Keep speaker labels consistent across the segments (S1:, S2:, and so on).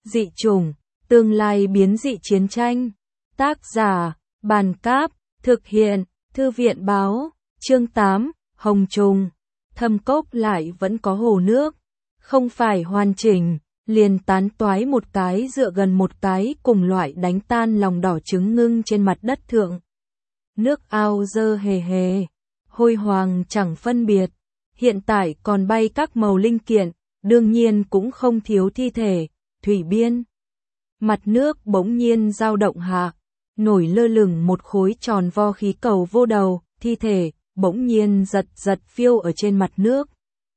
S1: Dị chủng, tương lai biến dị chiến tranh. Tác giả, Bàn Cáp, thực hiện, Thư viện Báo, chương 8, Hồng Trùng. Thâm cốc lại vẫn có hồ nước, không phải hoàn chỉnh, liền tán toái một cái dựa gần một cái cùng loại đánh tan lòng đỏ trứng ngưng trên mặt đất thượng. Nước ao dơ hề hề, hôi hoàng chẳng phân biệt, hiện tại còn bay các màu linh kiện, đương nhiên cũng không thiếu thi thể, thủy biên. Mặt nước bỗng nhiên dao động hạ, nổi lơ lửng một khối tròn vo khí cầu vô đầu, thi thể, bỗng nhiên giật giật phiêu ở trên mặt nước.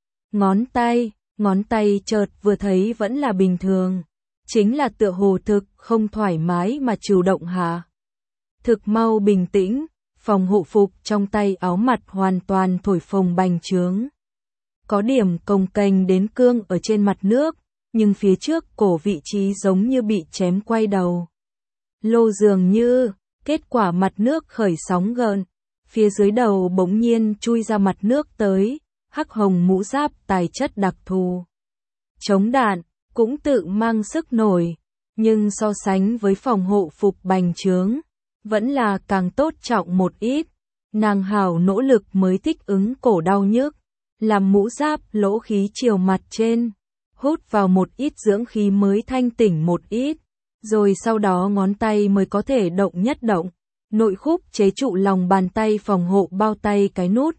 S1: Ngón tay chợt vừa thấy vẫn là bình thường, chính là tựa hồ thực không thoải mái mà chủ động hạ. Thực mau bình tĩnh, phòng hộ phục trong tay áo mặt hoàn toàn thổi phồng bành trướng. Có điểm cồng kềnh đến cương ở trên mặt nước, nhưng phía trước cổ vị trí giống như bị chém quay đầu. Lô dường như, kết quả mặt nước khởi sóng gợn, phía dưới đầu bỗng nhiên chui ra mặt nước tới, hắc hồng mũ giáp tài chất đặc thù. Chống đạn, cũng tự mang sức nổi, nhưng so sánh với phòng hộ phục bành trướng, vẫn là càng tốt trọng một ít. Nàng hảo nỗ lực mới thích ứng cổ đau nhức, làm mũ giáp lỗ khí chiều mặt trên, hút vào một ít dưỡng khí mới thanh tỉnh một ít, rồi sau đó ngón tay mới có thể động nhất động. Nội khúc chế trụ lòng bàn tay phòng hộ bao tay cái nút,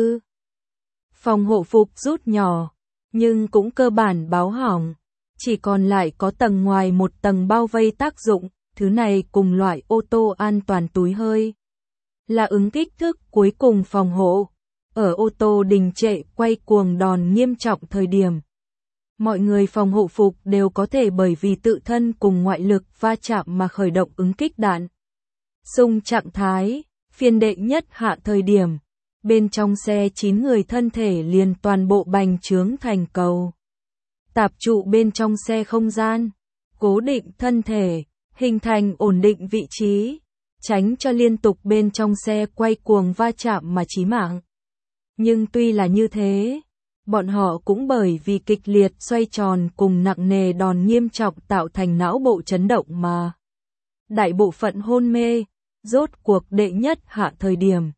S1: phòng hộ phục rút nhỏ, nhưng cũng cơ bản báo hỏng, chỉ còn lại có tầng ngoài một tầng bao vây tác dụng, thứ này cùng loại ô tô an toàn túi hơi. Là ứng kích thước cuối cùng phòng hộ, ở ô tô đình trệ quay cuồng đòn nghiêm trọng thời điểm. Mọi người phòng hộ phục đều có thể bởi vì tự thân cùng ngoại lực va chạm mà khởi động ứng kích đạn. Xung trạng thái, phiên đệ nhất hạ thời điểm, bên trong xe 9 người thân thể liền toàn bộ bành trướng thành cầu. Tạp trụ bên trong xe không gian, cố định thân thể, hình thành ổn định vị trí, tránh cho liên tục bên trong xe quay cuồng va chạm mà chí mạng. Nhưng tuy là như thế, bọn họ cũng bởi vì kịch liệt xoay tròn cùng nặng nề đòn nghiêm trọng tạo thành não bộ chấn động mà đại bộ phận hôn mê. Rốt cuộc đệ nhất hạ thời điểm,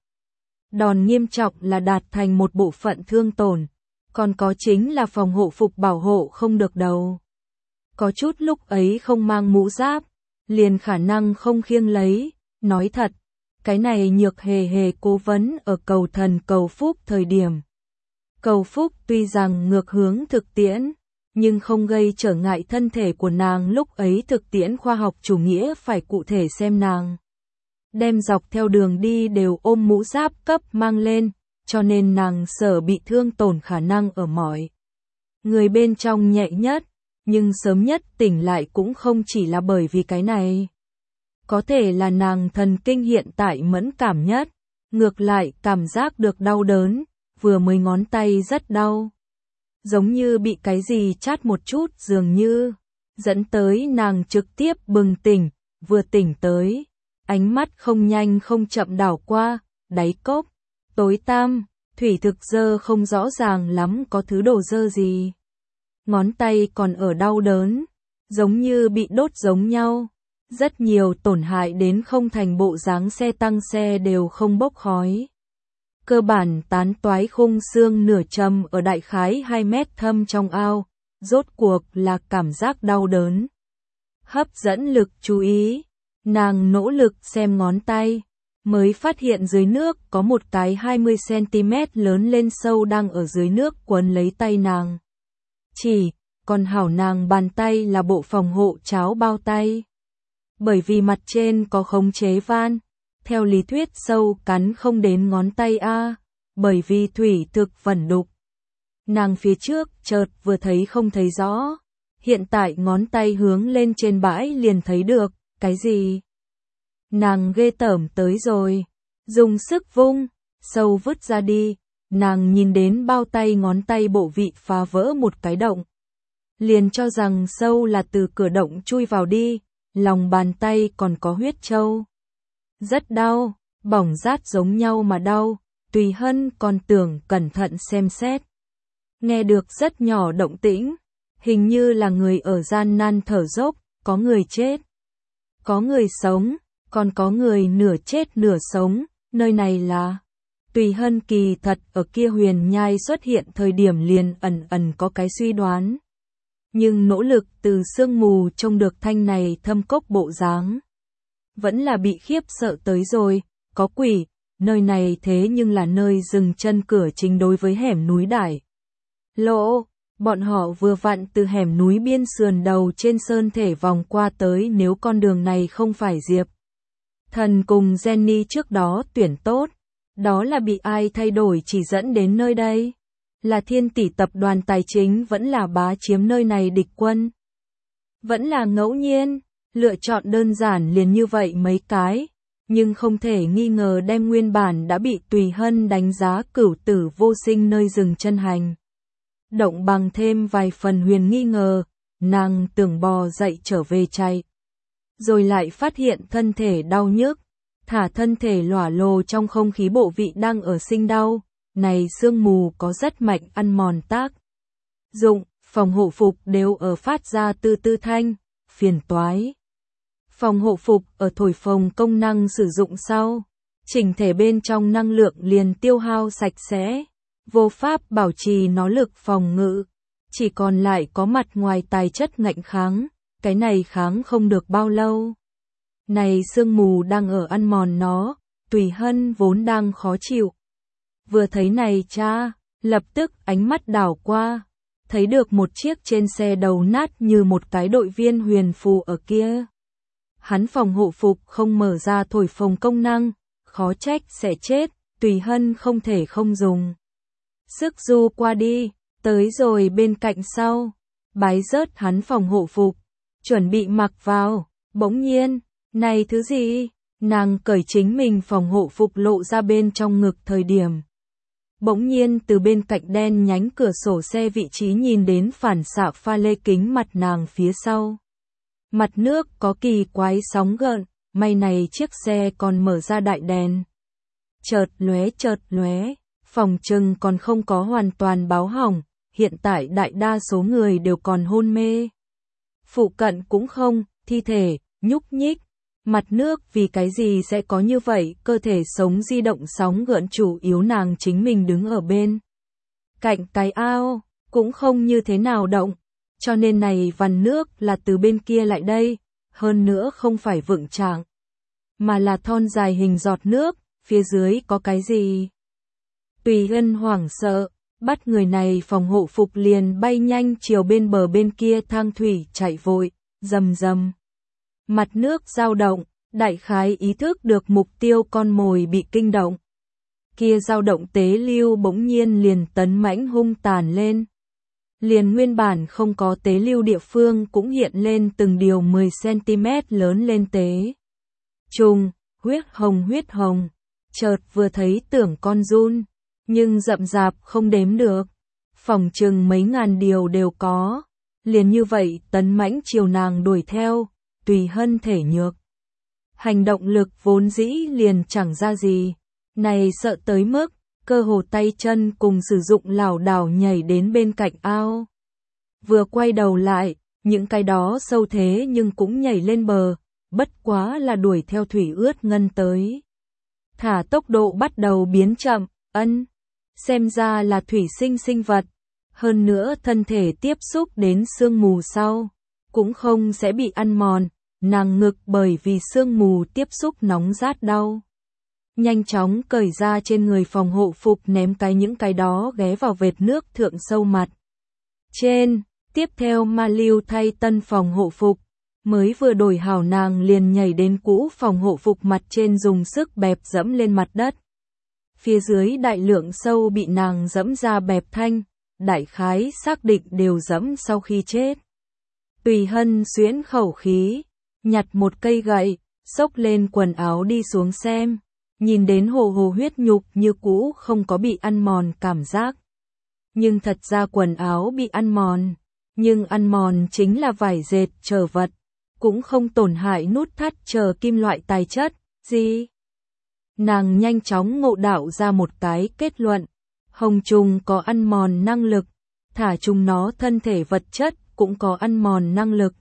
S1: đòn nghiêm trọng là đạt thành một bộ phận thương tổn, còn có chính là phòng hộ phục bảo hộ không được đầu. Có chút lúc ấy không mang mũ giáp, liền khả năng không khiêng lấy. Nói thật, cái này Nhược Hề Hề cố vấn ở cầu thần cầu phúc thời điểm. Cầu phúc tuy rằng ngược hướng thực tiễn, nhưng không gây trở ngại thân thể của nàng. Lúc ấy thực tiễn khoa học chủ nghĩa phải cụ thể xem nàng đem dọc theo đường đi đều ôm mũ giáp cấp mang lên, cho nên nàng sở bị thương tổn khả năng ở mọi người bên trong nhẹ nhất, nhưng sớm nhất tỉnh lại cũng không chỉ là bởi vì cái này. Có thể là nàng thần kinh hiện tại mẫn cảm nhất, ngược lại cảm giác được đau đớn, vừa mới ngón tay rất đau. Giống như bị cái gì chát một chút dường như, dẫn tới nàng trực tiếp bừng tỉnh, vừa tỉnh tới. Ánh mắt không nhanh không chậm đảo qua, đáy cốc, tối tăm, thủy thực dơ không rõ ràng lắm có thứ đồ dơ gì. Ngón tay còn ở đau đớn, giống như bị đốt giống nhau. Rất nhiều tổn hại đến không thành bộ dáng xe tăng xe đều không bốc khói. Cơ bản tán toái khung xương nửa châm ở đại khái 2 mét thâm trong ao, rốt cuộc là cảm giác đau đớn. Hấp dẫn lực chú ý. Nàng nỗ lực xem ngón tay, mới phát hiện dưới nước có một cái 20cm lớn lên sâu đang ở dưới nước quấn lấy tay nàng. Còn hảo nàng bàn tay là bộ phòng hộ cháo bao tay. Bởi vì mặt trên có khống chế van, theo lý thuyết sâu cắn không đến ngón tay bởi vì thủy thực vẩn đục. Nàng phía trước chợt vừa thấy không thấy rõ, hiện tại ngón tay hướng lên trên bãi liền thấy được. Cái gì? Nàng ghê tởm tới rồi. Dùng sức vung, sâu vứt ra đi. Nàng nhìn đến bao tay ngón tay bộ vị phá vỡ một cái động. Liền cho rằng sâu là từ cửa động chui vào đi. Lòng bàn tay còn có huyết trâu. Rất đau, bỏng rát giống nhau mà đau. Tùy Hân còn tưởng cẩn thận xem xét. Nghe được rất nhỏ động tĩnh. Hình như là người ở gian nan thở dốc, có người chết, có người sống, còn có người nửa chết nửa sống, nơi này là... Tùy Hân kỳ thật ở kia huyền nhai xuất hiện thời điểm liền ẩn ẩn có cái suy đoán. Nhưng nỗ lực từ sương mù trông được thanh này thâm cốc bộ dáng. Vẫn là bị khiếp sợ tới rồi, có quỷ, nơi này thế nhưng là nơi dừng chân cửa chính đối với hẻm núi Đại Lộ. Bọn họ vừa vặn từ hẻm núi biên sườn đầu trên sơn thể vòng qua tới, nếu con đường này không phải Diệp Thần cùng Jenny trước đó tuyển tốt, đó là bị ai thay đổi chỉ dẫn đến nơi đây. Là Thiên Tỷ tập đoàn tài chính vẫn là bá chiếm nơi này địch quân. Vẫn là ngẫu nhiên, lựa chọn đơn giản liền như vậy mấy cái, nhưng không thể nghi ngờ đem nguyên bản đã bị Tùy Hân đánh giá cửu tử vô sinh nơi dừng chân hành. Động bằng thêm vài phần huyền nghi ngờ, nàng tưởng bò dậy trở về chạy. Rồi lại phát hiện thân thể đau nhức, thả thân thể lỏa lồ trong không khí bộ vị đang ở sinh đau, này sương mù có rất mạnh ăn mòn tác dụng, phòng hộ phục đều ở phát ra tư tư thanh, phiền toái. Phòng hộ phục ở thổi phồng công năng sử dụng sau, chỉnh thể bên trong năng lượng liền tiêu hao sạch sẽ, vô pháp bảo trì nó lực phòng ngự, chỉ còn lại có mặt ngoài tài chất ngạnh kháng, cái này kháng không được bao lâu. Này sương mù đang ở ăn mòn nó, Tùy Hân vốn đang khó chịu. Vừa thấy này cha, lập tức ánh mắt đảo qua, thấy được một chiếc trên xe đầu nát như một cái đội viên huyền phù ở kia. Hắn phòng hộ phục không mở ra thổi phồng công năng, khó trách sẽ chết, Tùy Hân không thể không dùng. Sức du qua đi, tới rồi bên cạnh sau, bái rớt hắn phòng hộ phục, chuẩn bị mặc vào, bỗng nhiên, này thứ gì? Nàng cởi chính mình phòng hộ phục lộ ra bên trong ngực thời điểm. Bỗng nhiên từ bên cạnh đen nhánh cửa sổ xe vị trí nhìn đến phản xạ pha lê kính mặt nàng phía sau. Mặt nước có kỳ quái sóng gợn, may này chiếc xe còn mở ra đại đèn. Chợt lóe, phòng trừng còn không có hoàn toàn báo hỏng, hiện tại đại đa số người đều còn hôn mê. Phụ cận cũng không, thi thể, nhúc nhích. Mặt nước vì cái gì sẽ có như vậy, cơ thể sống di động sóng gợn chủ yếu nàng chính mình đứng ở bên cạnh cái ao, cũng không như thế nào động, cho nên này vằn nước là từ bên kia lại đây, hơn nữa không phải vững trạng, mà là thon dài hình giọt nước, phía dưới có cái gì. Tùy Hân hoảng sợ, bắt người này phòng hộ phục liền bay nhanh chiều bên bờ bên kia thang thủy chạy vội, rầm rầm. Mặt nước dao động, đại khái ý thức được mục tiêu con mồi bị kinh động. Kia dao động tế lưu bỗng nhiên liền tấn mãnh hung tàn lên. Liền nguyên bản không có tế lưu địa phương cũng hiện lên từng điều 10cm lớn lên tế. Trùng, huyết hồng, chợt vừa thấy tưởng con run, nhưng rậm rạp không đếm được. Phòng chừng mấy ngàn điều đều có. Liền như vậy tấn mãnh chiều nàng đuổi theo. Tùy Hân thể nhược. Hành động lực vốn dĩ liền chẳng ra gì. Này sợ tới mức, cơ hồ tay chân cùng sử dụng lảo đảo nhảy đến bên cạnh ao. Vừa quay đầu lại, những cái đó sâu thế nhưng cũng nhảy lên bờ, bất quá là đuổi theo thủy ướt ngân tới. Thả tốc độ bắt đầu biến chậm, xem ra là thủy sinh sinh vật. Hơn nữa thân thể tiếp xúc đến sương mù sau, cũng không sẽ bị ăn mòn, nàng ngực bởi vì sương mù tiếp xúc nóng rát đau. Nhanh chóng cởi ra trên người phòng hộ phục ném những cái đó ghé vào vệt nước thượng sâu mặt. Trên, tiếp theo ma lưu thay tân phòng hộ phục, mới vừa đổi hảo nàng liền nhảy đến cũ phòng hộ phục mặt trên dùng sức bẹp dẫm lên mặt đất. Phía dưới đại lượng sâu bị nàng dẫm ra bẹp thanh, đại khái xác định đều dẫm sau khi chết. Tùy Hân xuyễn khẩu khí, nhặt một cây gậy, xốc lên quần áo đi xuống xem, nhìn đến hồ huyết nhục như cũ không có bị ăn mòn cảm giác. Nhưng thật ra quần áo bị ăn mòn, nhưng ăn mòn chính là vải dệt chờ vật, cũng không tổn hại nút thắt chờ kim loại tài chất, gì. Nàng nhanh chóng ngộ đạo ra một cái kết luận, hồng trùng có ăn mòn năng lực, thả chúng nó thân thể vật chất cũng có ăn mòn năng lực.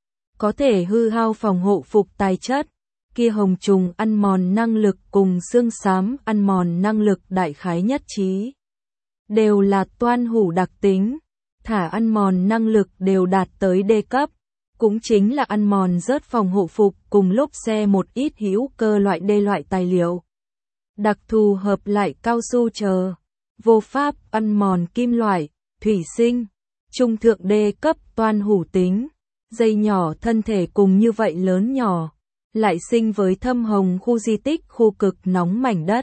S1: Có thể hư hao phòng hộ phục tài chất. Kia hồng trùng ăn mòn năng lực cùng xương xám ăn mòn năng lực đại khái nhất trí. Đều là toan hủ đặc tính. Thả ăn mòn năng lực đều đạt tới D cấp. Cũng chính là ăn mòn rớt phòng hộ phục cùng lốp xe một ít hữu cơ loại D loại tài liệu. Đặc thù hợp lại cao su chờ. Vô pháp ăn mòn kim loại, thủy sinh. Trung thượng D cấp toan hủ tính. Dây nhỏ thân thể cùng như vậy lớn nhỏ. Lại sinh với thâm hồng khu di tích khu cực nóng mảnh đất.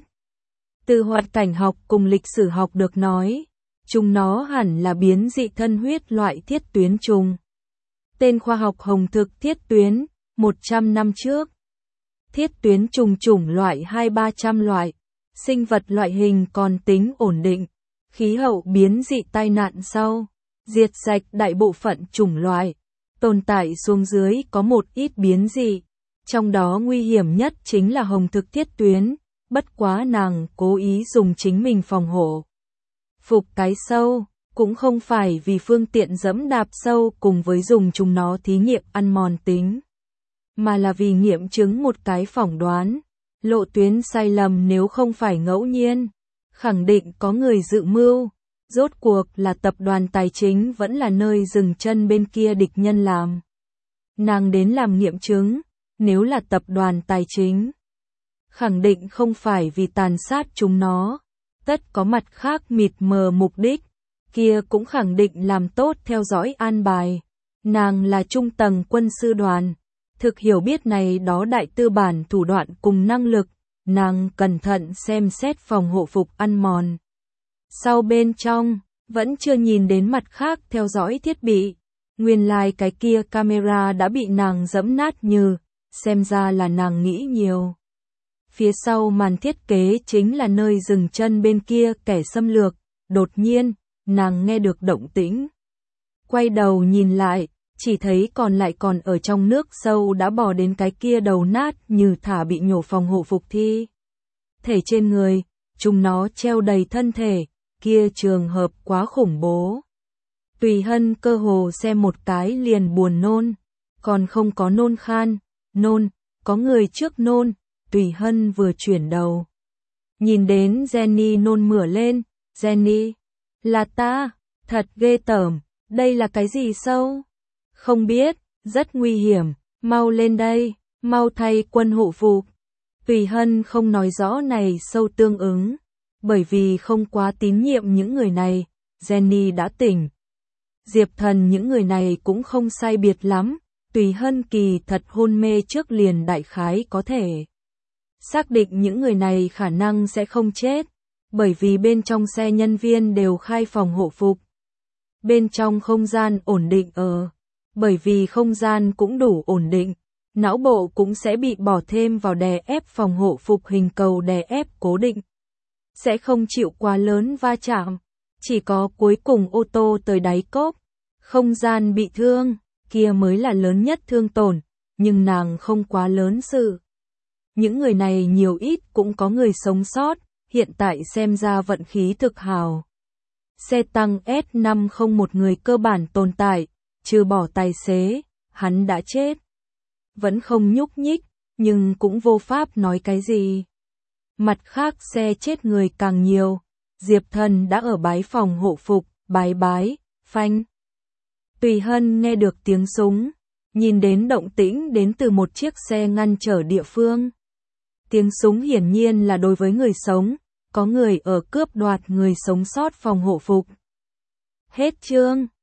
S1: Từ hoạt cảnh học cùng lịch sử học được nói, chúng nó hẳn là biến dị thân huyết loại thiết tuyến trùng. Tên khoa học hồng thực thiết tuyến, 100 năm trước. Thiết tuyến trùng chủng loại 2-300 loại, sinh vật loại hình còn tính ổn định, khí hậu biến dị tai nạn sau, diệt sạch đại bộ phận chủng loại, tồn tại xuống dưới có một ít biến dị. Trong đó nguy hiểm nhất chính là hồng thực thiết tuyến, bất quá nàng cố ý dùng chính mình phòng hộ. Phục cái sâu, cũng không phải vì phương tiện dẫm đạp sâu cùng với dùng chúng nó thí nghiệm ăn mòn tính, mà là vì nghiệm chứng một cái phỏng đoán. Lộ tuyến sai lầm nếu không phải ngẫu nhiên, khẳng định có người dự mưu, rốt cuộc là tập đoàn tài chính vẫn là nơi dừng chân bên kia địch nhân làm. Nàng đến làm nghiệm chứng. Nếu là tập đoàn tài chính, khẳng định không phải vì tàn sát chúng nó, tất có mặt khác mịt mờ mục đích, kia cũng khẳng định làm tốt theo dõi an bài. Nàng là trung tầng quân sư đoàn, thực hiểu biết này đó đại tư bản thủ đoạn cùng năng lực, nàng cẩn thận xem xét phòng hộ phục ăn mòn. Sau bên trong, vẫn chưa nhìn đến mặt khác theo dõi thiết bị, nguyên lai cái kia camera đã bị nàng dẫm nát như. Xem ra là nàng nghĩ nhiều. Phía sau màn thiết kế chính là nơi dừng chân bên kia kẻ xâm lược. Đột nhiên, nàng nghe được động tĩnh. Quay đầu nhìn lại, chỉ thấy còn ở trong nước sâu đã bò đến cái kia đầu nát như thả bị nhổ phòng hộ phục thi. Thể trên người, chúng nó treo đầy thân thể, kia trường hợp quá khủng bố. Tùy Hân cơ hồ xem một cái liền buồn nôn, còn không có nôn khan. Nôn, có người trước nôn, Tùy Hân vừa chuyển đầu. Nhìn đến Jenny nôn mửa lên, Jenny, là ta, thật ghê tởm, đây là cái gì sâu? Không biết, rất nguy hiểm, mau lên đây, mau thay quân hộ phục. Tùy Hân không nói rõ này sâu tương ứng, bởi vì không quá tín nhiệm những người này, Jenny đã tỉnh. Diệp Thần những người này cũng không sai biệt lắm. Tùy Hân kỳ thật hôn mê trước liền đại khái có thể xác định những người này khả năng sẽ không chết, bởi vì bên trong xe nhân viên đều khai phòng hộ phục. Bên trong không gian ổn định bởi vì không gian cũng đủ ổn định, não bộ cũng sẽ bị bỏ thêm vào đè ép phòng hộ phục hình cầu đè ép cố định. Sẽ không chịu quá lớn va chạm, chỉ có cuối cùng ô tô tới đáy cốp, không gian bị thương. Kia mới là lớn nhất thương tổn, nhưng nàng không quá lớn sự. Những người này nhiều ít cũng có người sống sót, hiện tại xem ra vận khí thực hào. Xe tăng S5 không một người cơ bản tồn tại, trừ bỏ tài xế, hắn đã chết. Vẫn không nhúc nhích, nhưng cũng vô pháp nói cái gì. Mặt khác xe chết người càng nhiều, Diệp Thần đã ở bái phòng hộ phục, bái, phanh. Tùy Hân nghe được tiếng súng, nhìn đến động tĩnh đến từ một chiếc xe ngăn trở địa phương. Tiếng súng hiển nhiên là đối với người sống, có người ở cướp đoạt người sống sót phòng hộ phục. Hết chương.